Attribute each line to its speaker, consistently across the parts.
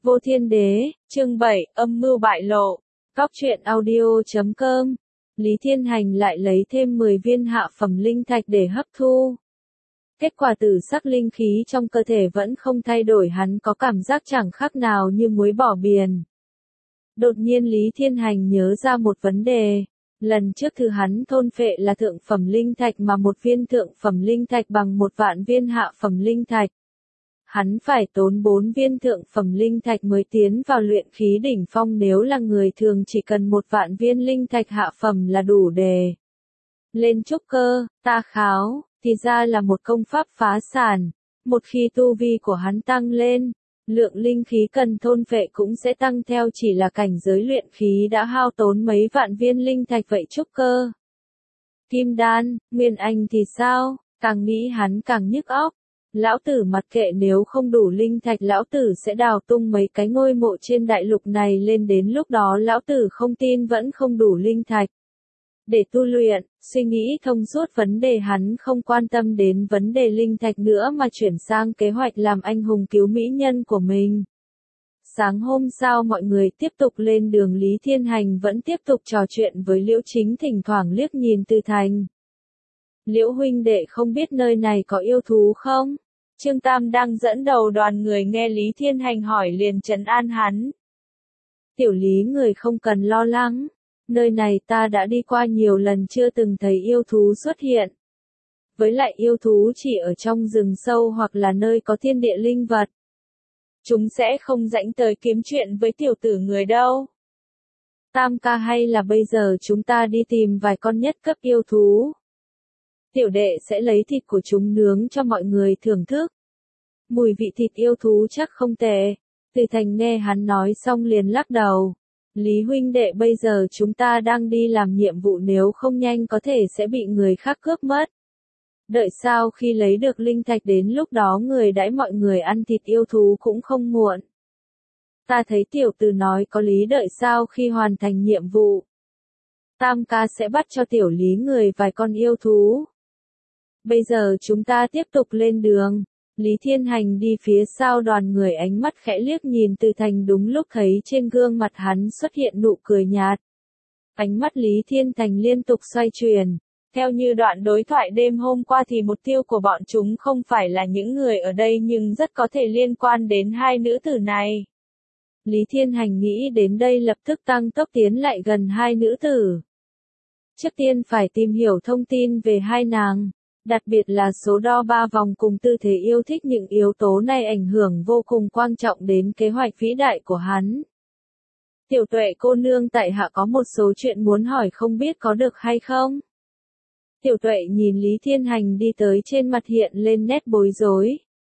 Speaker 1: Vô Thiên Đế, chương 7, âm mưu bại lộ. Góc truyện audio.com. Lý Thiên Hành lại lấy thêm 10 viên hạ phẩm linh thạch để hấp thu. Kết quả tử sắc linh khí trong cơ thể vẫn không thay đổi, hắn có cảm giác chẳng khác nào như muối bỏ biển. Đột nhiên Lý Thiên Hành nhớ ra một vấn đề. Lần trước thứ hắn thôn phệ là thượng phẩm linh thạch, mà một viên thượng phẩm linh thạch bằng 1.000.000 viên hạ phẩm linh thạch. Hắn phải tốn 4 viên thượng phẩm linh thạch mới tiến vào luyện khí đỉnh phong, nếu là người thường chỉ cần 1.000.000 viên linh thạch hạ phẩm là đủ để lên trúc cơ. Ta kháo, thì ra là một công pháp phá sản. Một khi tu vi của hắn tăng lên, lượng linh khí cần thôn phệ cũng sẽ tăng theo, chỉ là cảnh giới luyện khí đã hao tốn mấy vạn viên linh thạch vậy trúc cơ. Kim đan, nguyên anh thì sao? Càng nghĩ hắn càng nhức óc. Lão tử mặc kệ, nếu không đủ linh thạch lão tử sẽ đào tung mấy cái ngôi mộ trên đại lục này lên, đến lúc đó lão tử không tin vẫn không đủ linh thạch để tu luyện. Suy nghĩ thông suốt vấn đề, hắn không quan tâm đến vấn đề linh thạch nữa mà chuyển sang kế hoạch làm anh hùng cứu mỹ nhân của mình. Sáng hôm sau mọi người tiếp tục lên đường, Lý Thiên Hành vẫn tiếp tục trò chuyện với Liễu Chính, thỉnh thoảng liếc nhìn Từ Thành. Liễu huynh đệ, không biết nơi này có yêu thú không? Trương Tam đang dẫn đầu đoàn người nghe Lý Thiên Hành hỏi liền trấn an hắn. Tiểu Lý người không cần lo lắng. Nơi này ta đã đi qua nhiều lần, chưa từng thấy yêu thú xuất hiện. Với lại yêu thú chỉ ở trong rừng sâu hoặc là nơi có thiên địa linh vật. Chúng sẽ không rảnh tới kiếm chuyện với tiểu tử người đâu. Tam ca, hay là bây giờ chúng ta đi tìm vài con nhất cấp yêu thú. Tiểu đệ sẽ lấy thịt của chúng nướng cho mọi người thưởng thức. Mùi vị thịt yêu thú chắc không tệ. Từ Thành nghe hắn nói xong liền lắc đầu. Lý huynh đệ, bây giờ chúng ta đang đi làm nhiệm vụ, nếu không nhanh có thể sẽ bị người khác cướp mất. Đợi sau khi lấy được linh thạch, đến lúc đó người đãi mọi người ăn thịt yêu thú cũng không muộn. Ta thấy tiểu tử nói có lý, đợi sau khi hoàn thành nhiệm vụ, Tam ca sẽ bắt cho tiểu Lý người vài con yêu thú. Bây giờ chúng ta tiếp tục lên đường. Lý Thiên Hành đi phía sau đoàn người, ánh mắt khẽ liếc nhìn Từ Thành, đúng lúc thấy trên gương mặt hắn xuất hiện nụ cười nhạt. Ánh mắt Lý Thiên Thành liên tục xoay chuyển. Theo như đoạn đối thoại đêm hôm qua thì mục tiêu của bọn chúng không phải là những người ở đây, nhưng rất có thể liên quan đến hai nữ tử này. Lý Thiên Hành nghĩ đến đây lập tức tăng tốc tiến lại gần hai nữ tử. Trước tiên phải tìm hiểu thông tin về hai nàng. Đặc biệt là số đo 3 vòng cùng tư thế yêu thích, những yếu tố này ảnh hưởng vô cùng quan trọng đến kế hoạch vĩ đại của hắn. Tiểu Tuệ cô nương, tại hạ có một số chuyện muốn hỏi, không biết có được hay không? Tiểu Tuệ nhìn Lý Thiên Hành đi tới, trên mặt hiện lên nét bối rối.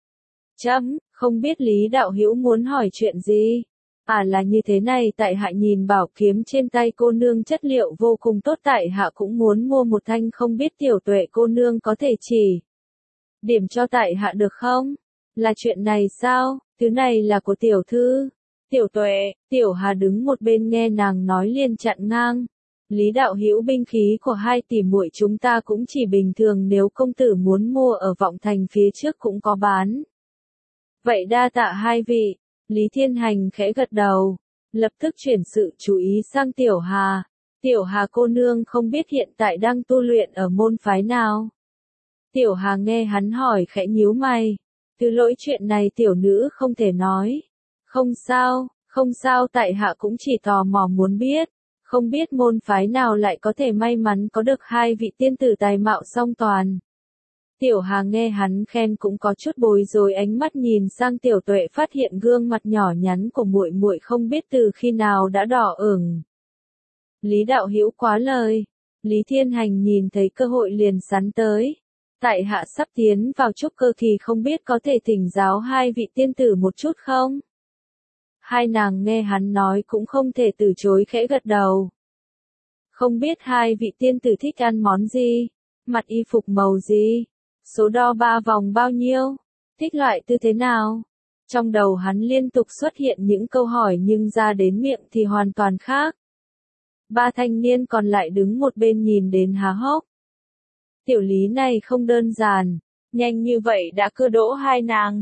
Speaker 1: Không biết Lý đạo hữu muốn hỏi chuyện gì? À, là như thế này, tại hạ nhìn bảo kiếm trên tay cô nương chất liệu vô cùng tốt, tại hạ cũng muốn mua một thanh, không biết Tiểu Tuệ cô nương có thể chỉ điểm cho tại hạ được không? Là chuyện này sao? Thứ này là của tiểu thư. Tiểu Tuệ, Tiểu Hà đứng một bên nghe nàng nói liền chặn ngang. Lý đạo hữu, binh khí của hai tỷ muội chúng ta cũng chỉ bình thường, nếu công tử muốn mua ở Vọng Thành phía trước cũng có bán. Vậy đa tạ hai vị. Lý Thiên Hành khẽ gật đầu, lập tức chuyển sự chú ý sang Tiểu Hà. Tiểu Hà cô nương không biết hiện tại đang tu luyện ở môn phái nào? Tiểu Hà nghe hắn hỏi khẽ nhíu mày. Từ lỗi chuyện này tiểu nữ không thể nói. Không sao, tại hạ cũng chỉ tò mò muốn biết. Không biết môn phái nào lại có thể may mắn có được hai vị tiên tử tài mạo song toàn. Tiểu Hà nghe hắn khen cũng có chút bối rối, ánh mắt nhìn sang Tiểu Tuệ, phát hiện gương mặt nhỏ nhắn của muội muội không biết từ khi nào đã đỏ ửng. Lý đạo hữu quá lời. Lý Thiên Hành nhìn thấy cơ hội liền sắn tới. Tại hạ sắp tiến vào trúc cơ kỳ, không biết có thể thỉnh giáo hai vị tiên tử một chút không? Hai nàng nghe hắn nói cũng không thể từ chối, khẽ gật đầu. Không biết hai vị tiên tử thích ăn món gì? Mặc y phục màu gì? Số đo 3 vòng bao nhiêu? Thích loại tư thế nào? Trong đầu hắn liên tục xuất hiện những câu hỏi, nhưng ra đến miệng thì hoàn toàn khác. Ba thanh niên còn lại đứng một bên nhìn đến há hốc. Tiểu Lý này không đơn giản, nhanh như vậy đã cưa đỗ hai nàng.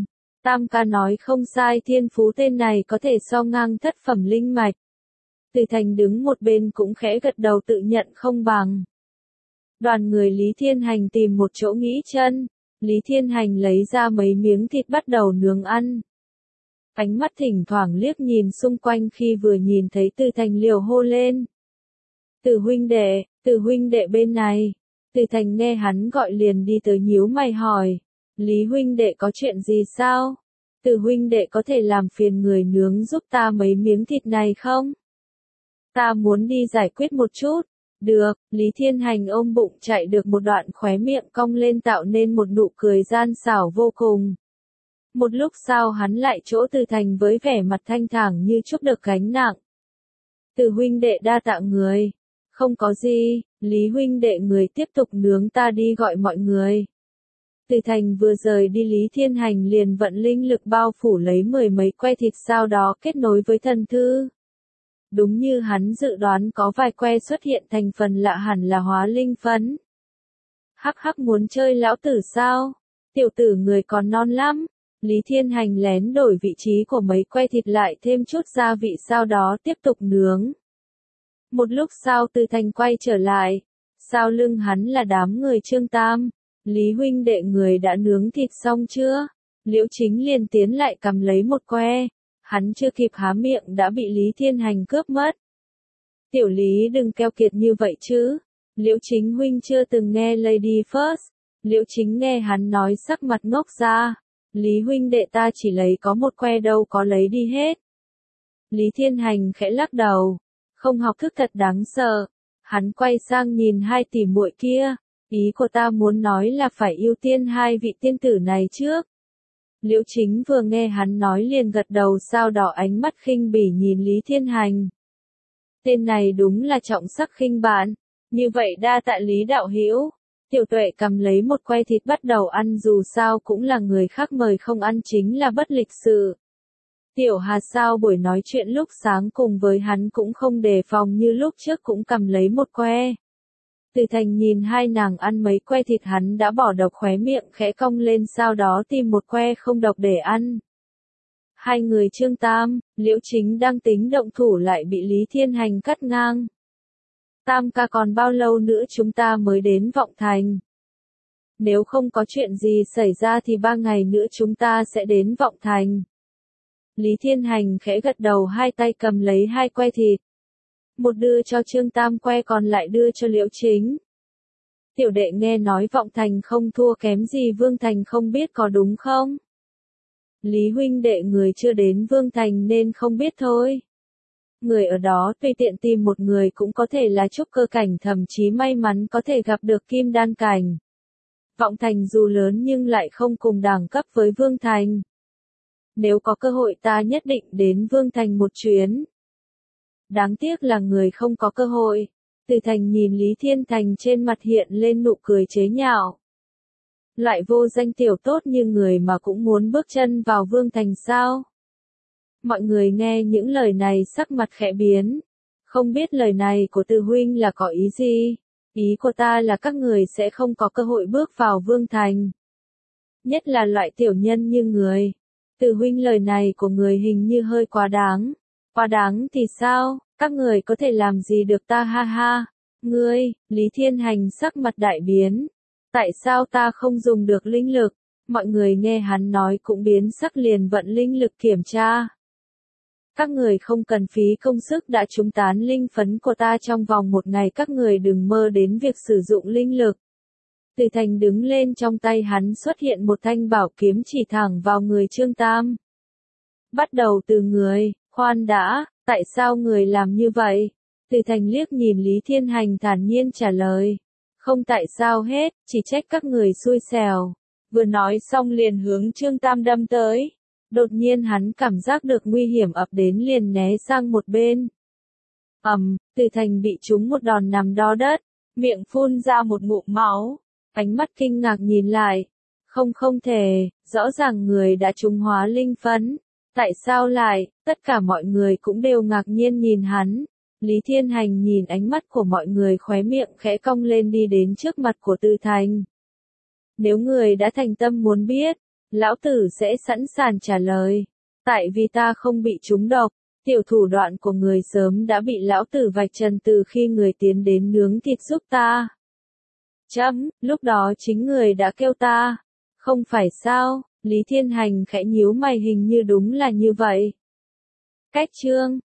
Speaker 1: Tam ca nói không sai, thiên phú tên này có thể so ngang thất phẩm linh mạch. Từ Thành đứng một bên cũng khẽ gật đầu tự nhận không bằng. Đoàn người Lý Thiên Hành tìm một chỗ nghỉ chân, Lý Thiên Hành lấy ra mấy miếng thịt bắt đầu nướng ăn. Ánh mắt thỉnh thoảng liếc nhìn xung quanh khi vừa nhìn thấy Từ Thành liều hô lên. Từ huynh đệ bên này. Từ Thành nghe hắn gọi liền đi tới nhíu mày hỏi. Lý huynh đệ có chuyện gì sao? Từ huynh đệ có thể làm phiền người nướng giúp ta mấy miếng thịt này không? Ta muốn đi giải quyết một chút. Được, Lý Thiên Hành ôm bụng chạy được một đoạn khóe miệng cong lên tạo nên một nụ cười gian xảo vô cùng. Một lúc sau hắn lại chỗ Từ Thành với vẻ mặt thanh thản như trút được gánh nặng. Từ huynh đệ đa tạ người. Không có gì, Lý huynh đệ người tiếp tục nướng ta đi gọi mọi người. Từ Thành vừa rời đi Lý Thiên Hành liền vận linh lực bao phủ lấy 10 mấy que thịt sau đó kết nối với thần thư. Đúng như hắn dự đoán có vài que xuất hiện thành phần lạ hẳn là hóa linh phấn. Hắc hắc muốn chơi lão tử sao? Tiểu tử người còn non lắm. Lý Thiên Hành lén đổi vị trí của mấy que thịt lại thêm chút gia vị sau đó tiếp tục nướng. Một lúc sau Từ Thành quay trở lại. Sau lưng hắn là đám người Trương Tam. Lý huynh đệ người đã nướng thịt xong chưa? Liễu Chính liền tiến lại cầm lấy một que. Hắn chưa kịp há miệng đã bị Lý Thiên Hành cướp mất. Tiểu Lý đừng keo kiệt như vậy chứ. Liễu Chính huynh chưa từng nghe Lady First. Liễu Chính nghe hắn nói sắc mặt ngốc ra. Lý huynh đệ ta chỉ lấy có một que đâu có lấy đi hết. Lý Thiên Hành khẽ lắc đầu. Không học thức thật đáng sợ. Hắn quay sang nhìn hai tỷ muội kia. Ý của ta muốn nói là phải ưu tiên hai vị tiên tử này trước. Liễu Chính vừa nghe hắn nói liền gật đầu sau đó ánh mắt khinh bỉ nhìn Lý Thiên Hành. Tên này đúng là trọng sắc khinh bạn. Như vậy đa tạ Lý đạo hữu. Tiểu Tuệ cầm lấy một que thịt bắt đầu ăn dù sao cũng là người khác mời không ăn chính là bất lịch sự. Tiểu Hà sao buổi nói chuyện lúc sáng cùng với hắn cũng không đề phòng như lúc trước cũng cầm lấy một que. Từ Thành nhìn hai nàng ăn mấy que thịt hắn đã bỏ độc khóe miệng khẽ cong lên sau đó tìm một que không độc để ăn. Hai người Trương Tam, Liễu Chính đang tính động thủ lại bị Lý Thiên Hành cắt ngang. Tam ca còn bao lâu nữa chúng ta mới đến Vọng Thành? Nếu không có chuyện gì xảy ra thì 3 ngày nữa chúng ta sẽ đến Vọng Thành. Lý Thiên Hành khẽ gật đầu hai tay cầm lấy hai que thịt. Một đưa cho Trương Tam que còn lại đưa cho Liễu Chính. Tiểu đệ nghe nói Vọng Thành không thua kém gì Vương Thành không biết có đúng không? Lý huynh đệ người chưa đến Vương Thành nên không biết thôi. Người ở đó tùy tiện tìm một người cũng có thể là trúc cơ cảnh thậm chí may mắn có thể gặp được kim đan cảnh. Vọng Thành dù lớn nhưng lại không cùng đẳng cấp với Vương Thành. Nếu có cơ hội ta nhất định đến Vương Thành một chuyến. Đáng tiếc là người không có cơ hội. Từ Thành nhìn Lý Thiên Thành trên mặt hiện lên nụ cười chế nhạo. Lại vô danh tiểu tốt như người mà cũng muốn bước chân vào Vương Thành sao? Mọi người nghe những lời này sắc mặt khẽ biến. Không biết lời này của Từ huynh là có ý gì? Ý của ta là các người sẽ không có cơ hội bước vào Vương Thành. Nhất là loại tiểu nhân như người. Từ huynh lời này của người hình như hơi quá đáng. Quá đáng thì sao? Các người có thể làm gì được ta ha ha? Ngươi, Lý Thiên Hành sắc mặt đại biến. Tại sao ta không dùng được linh lực? Mọi người nghe hắn nói cũng biến sắc liền vận linh lực kiểm tra. Các người không cần phí công sức đã trúng tán linh phấn của ta trong vòng 1 ngày, các người đừng mơ đến việc sử dụng linh lực. Từ Thành đứng lên, trong tay hắn xuất hiện một thanh bảo kiếm chỉ thẳng vào người Trương Tam. Bắt đầu từ người, khoan đã, tại sao người làm như vậy? Từ Thành liếc nhìn Lý Thiên Hành thản nhiên trả lời. Không tại sao hết, chỉ trách các người xui xẻo. Vừa nói xong liền hướng Trương Tam đâm tới. Đột nhiên hắn cảm giác được nguy hiểm ập đến liền né sang một bên. Từ Thành bị trúng một đòn nằm đó đất, miệng phun ra một ngụm máu, ánh mắt kinh ngạc nhìn lại. Không thể, rõ ràng người đã trúng hóa linh phấn. Tại sao lại, tất cả mọi người cũng đều ngạc nhiên nhìn hắn. Lý Thiên Hành nhìn ánh mắt của mọi người khóe miệng khẽ cong lên đi đến trước mặt của Từ Thành. Nếu người đã thành tâm muốn biết, Lão tử sẽ sẵn sàng trả lời. Tại vì ta không bị trúng độc, tiểu thủ đoạn của người sớm đã bị lão tử vạch trần từ khi người tiến đến nướng thịt giúp ta. Chấm, lúc đó chính người đã kêu ta. Không phải sao, Lý Thiên Hành khẽ nhíu mày hình như đúng là như vậy. Cách chương